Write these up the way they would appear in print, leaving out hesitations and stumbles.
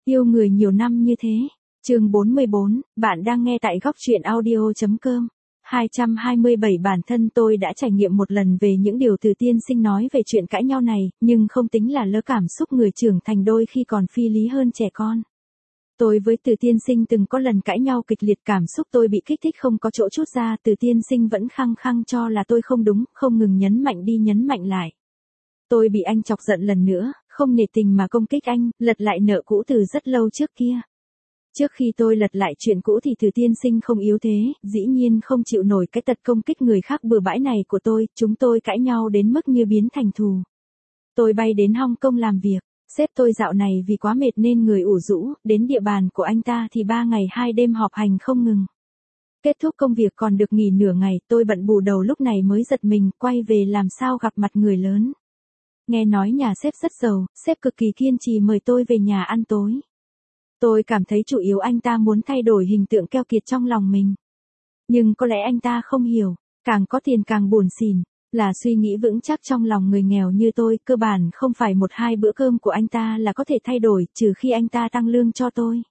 Yêu người nhiều năm như thế. Chương 44, bạn đang nghe tại góc truyện audio.com. 227 Bản thân tôi đã trải nghiệm một lần về những điều từ tiên sinh nói về chuyện cãi nhau này, nhưng không tính là lỡ cảm xúc người trưởng thành đôi khi còn phi lý hơn trẻ con. Tôi với từ tiên sinh từng có lần cãi nhau kịch liệt, cảm xúc tôi bị kích thích không có chỗ trút ra, từ tiên sinh vẫn khăng khăng cho là tôi không đúng, không ngừng nhấn mạnh đi nhấn mạnh lại. Tôi bị anh chọc giận lần nữa, không nể tình mà công kích anh, lật lại nợ cũ từ rất lâu trước kia. Trước khi tôi lật lại chuyện cũ thì từ tiên sinh không yếu thế, dĩ nhiên không chịu nổi cái tật công kích người khác bừa bãi này của tôi, chúng tôi cãi nhau đến mức như biến thành thù. Tôi bay đến Hong Kong làm việc, sếp tôi dạo này vì quá mệt nên người ủ rũ, đến địa bàn của anh ta thì 3 ngày 2 đêm họp hành không ngừng. Kết thúc công việc còn được nghỉ nửa ngày, tôi bận bù đầu lúc này mới giật mình, quay về làm sao gặp mặt người lớn. Nghe nói nhà sếp rất giàu, sếp cực kỳ kiên trì mời tôi về nhà ăn tối. Tôi cảm thấy chủ yếu anh ta muốn thay đổi hình tượng keo kiệt trong lòng mình. Nhưng có lẽ anh ta không hiểu, càng có tiền càng buồn xỉn, là suy nghĩ vững chắc trong lòng người nghèo như tôi, cơ bản không phải 1-2 bữa cơm của anh ta là có thể thay đổi, trừ khi anh ta tăng lương cho tôi.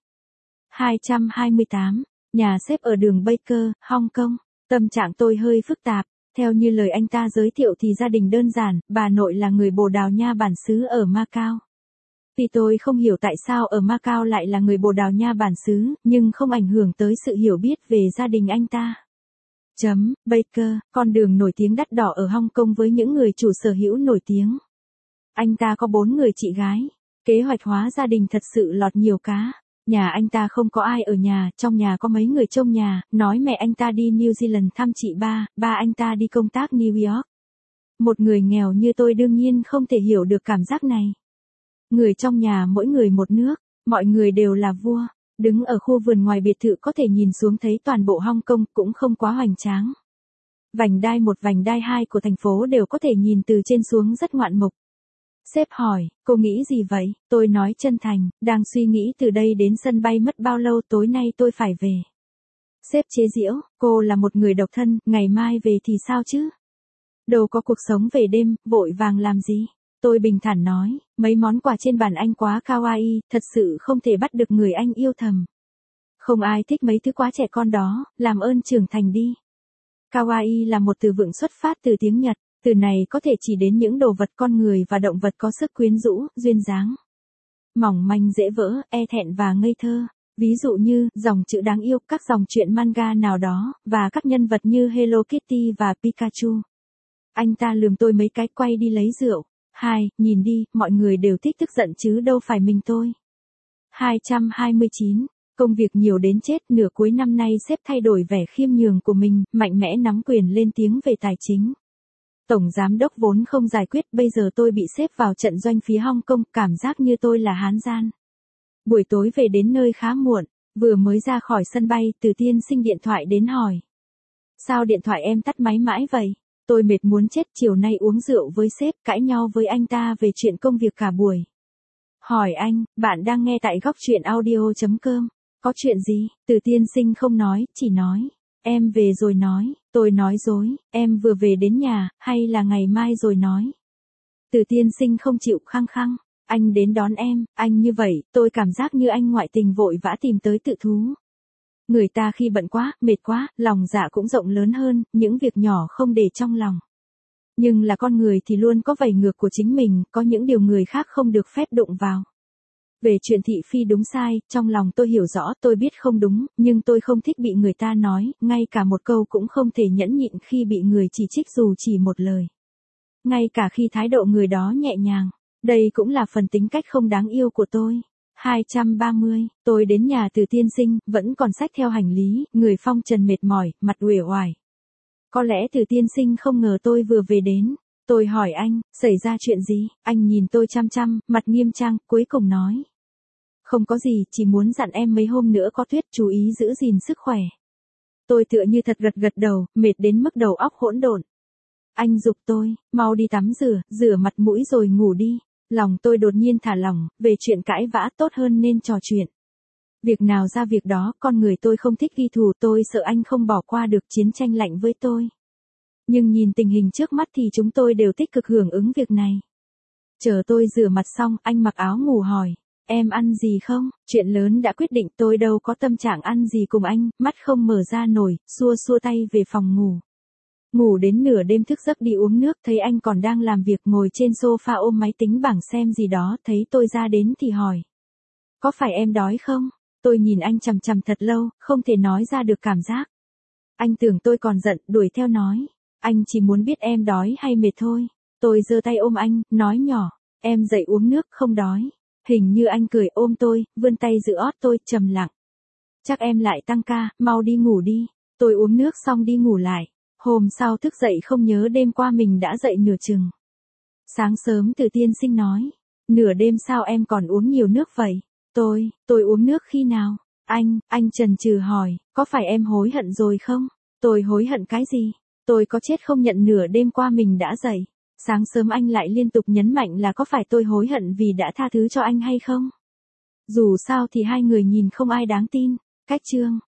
228, nhà sếp ở đường Baker, Hong Kong. Tâm trạng tôi hơi phức tạp. Theo như lời anh ta giới thiệu thì gia đình đơn giản, bà nội là người Bồ Đào Nha bản xứ ở Macau. Vì tôi không hiểu tại sao ở Macau lại là người Bồ Đào Nha bản xứ, nhưng không ảnh hưởng tới sự hiểu biết về gia đình anh ta. Baker, con đường nổi tiếng đắt đỏ ở Hong Kong với những người chủ sở hữu nổi tiếng. Anh ta có 4 người chị gái. Kế hoạch hóa gia đình thật sự lọt nhiều cá. Nhà anh ta không có ai ở nhà, trong nhà có mấy người trông nhà, nói mẹ anh ta đi New Zealand thăm chị ba anh ta đi công tác New York. Một người nghèo như tôi đương nhiên không thể hiểu được cảm giác này. Người trong nhà mỗi người một nước, mọi người đều là vua. Đứng ở khu vườn ngoài biệt thự có thể nhìn xuống thấy toàn bộ Hong Kong, cũng không quá hoành tráng. Vành đai 1 vành đai 2 của thành phố đều có thể nhìn từ trên xuống rất ngoạn mục. Sếp hỏi, cô nghĩ gì vậy? Tôi nói chân thành, đang suy nghĩ từ đây đến sân bay mất bao lâu, tối nay tôi phải về. Sếp chế giễu, cô là một người độc thân, ngày mai về thì sao chứ? Đâu có cuộc sống về đêm, vội vàng làm gì? Tôi bình thản nói, mấy món quà trên bàn anh quá kawaii, thật sự không thể bắt được người anh yêu thầm. Không ai thích mấy thứ quá trẻ con đó, làm ơn trưởng thành đi. Kawaii là một từ vựng xuất phát từ tiếng Nhật, từ này có thể chỉ đến những đồ vật, con người và động vật có sức quyến rũ, duyên dáng. Mỏng manh dễ vỡ, e thẹn và ngây thơ. Ví dụ như, dòng chữ đáng yêu, các dòng truyện manga nào đó, và các nhân vật như Hello Kitty và Pikachu. Anh ta lườm tôi mấy cái, quay đi lấy rượu. Nhìn đi, mọi người đều thích tức giận chứ đâu phải mình tôi. 229, công việc nhiều đến chết, nửa cuối năm nay sếp thay đổi vẻ khiêm nhường của mình, mạnh mẽ nắm quyền lên tiếng về tài chính. Tổng giám đốc vốn không giải quyết, bây giờ tôi bị xếp vào trận doanh phía Hong Kong, cảm giác như tôi là hán gian. Buổi tối về đến nơi khá muộn, vừa mới ra khỏi sân bay, Từ tiên sinh điện thoại đến hỏi. Sao điện thoại em tắt máy mãi vậy? Tôi mệt muốn chết, chiều nay uống rượu với sếp, cãi nhau với anh ta về chuyện công việc cả buổi. Hỏi anh, bạn đang nghe tại góc truyện audio.com. Có chuyện gì? Từ tiên sinh không nói, chỉ nói. Em về rồi nói. Tôi nói dối, em vừa về đến nhà, hay là ngày mai rồi nói. Từ tiên sinh không chịu, khăng khăng. Anh đến đón em, anh như vậy, tôi cảm giác như anh ngoại tình vội vã tìm tới tự thú. Người ta khi bận quá, mệt quá, lòng dạ cũng rộng lớn hơn, những việc nhỏ không để trong lòng. Nhưng là con người thì luôn có vảy ngược của chính mình, có những điều người khác không được phép đụng vào. Về chuyện thị phi đúng sai, trong lòng tôi hiểu rõ, tôi biết không đúng, nhưng tôi không thích bị người ta nói, ngay cả một câu cũng không thể nhẫn nhịn khi bị người chỉ trích dù chỉ một lời. Ngay cả khi thái độ người đó nhẹ nhàng, đây cũng là phần tính cách không đáng yêu của tôi. 230, tôi đến nhà Từ tiên sinh, vẫn còn xách theo hành lý, người phong trần mệt mỏi, mặt uể oải. Có lẽ Từ tiên sinh không ngờ tôi vừa về đến. Tôi hỏi anh, xảy ra chuyện gì? Anh nhìn tôi chăm chăm, mặt nghiêm trang, cuối cùng nói. Không có gì, chỉ muốn dặn em mấy hôm nữa có tuyết, chú ý giữ gìn sức khỏe. Tôi tựa như thật gật đầu, mệt đến mức đầu óc hỗn độn. Anh giục tôi, mau đi tắm rửa mặt mũi rồi ngủ đi. Lòng tôi đột nhiên thả lỏng, về chuyện cãi vã tốt hơn nên trò chuyện. Việc nào ra việc đó, con người tôi không thích ghi thù, tôi sợ anh không bỏ qua được chiến tranh lạnh với tôi. Nhưng nhìn tình hình trước mắt thì chúng tôi đều tích cực hưởng ứng việc này. Chờ tôi rửa mặt xong, anh mặc áo ngủ hỏi. Em ăn gì không? Chuyện lớn đã quyết định, tôi đâu có tâm trạng ăn gì cùng anh, mắt không mở ra nổi, xua xua tay về phòng ngủ. Ngủ đến nửa đêm thức giấc đi uống nước, thấy anh còn đang làm việc ngồi trên sofa ôm máy tính bảng xem gì đó, thấy tôi ra đến thì hỏi. Có phải em đói không? Tôi nhìn anh chằm chằm thật lâu, không thể nói ra được cảm giác. Anh tưởng tôi còn giận, đuổi theo nói. Anh chỉ muốn biết em đói hay mệt thôi. Tôi giơ tay ôm anh, nói nhỏ. Em dậy uống nước, không đói. Hình như anh cười ôm tôi, vươn tay giữ ót tôi, trầm lặng. Chắc em lại tăng ca, mau đi ngủ đi. Tôi uống nước xong đi ngủ lại. Hôm sau thức dậy không nhớ đêm qua mình đã dậy nửa chừng. Sáng sớm Từ tiên sinh nói. Nửa đêm sao em còn uống nhiều nước vậy? Tôi uống nước khi nào? Anh chần chừ hỏi, có phải em hối hận rồi không? Tôi hối hận cái gì? Tôi có chết không nhận nửa đêm qua mình đã dậy. Sáng sớm anh lại liên tục nhấn mạnh là có phải tôi hối hận vì đã tha thứ cho anh hay không? Dù sao thì hai người nhìn không ai đáng tin. Cách chương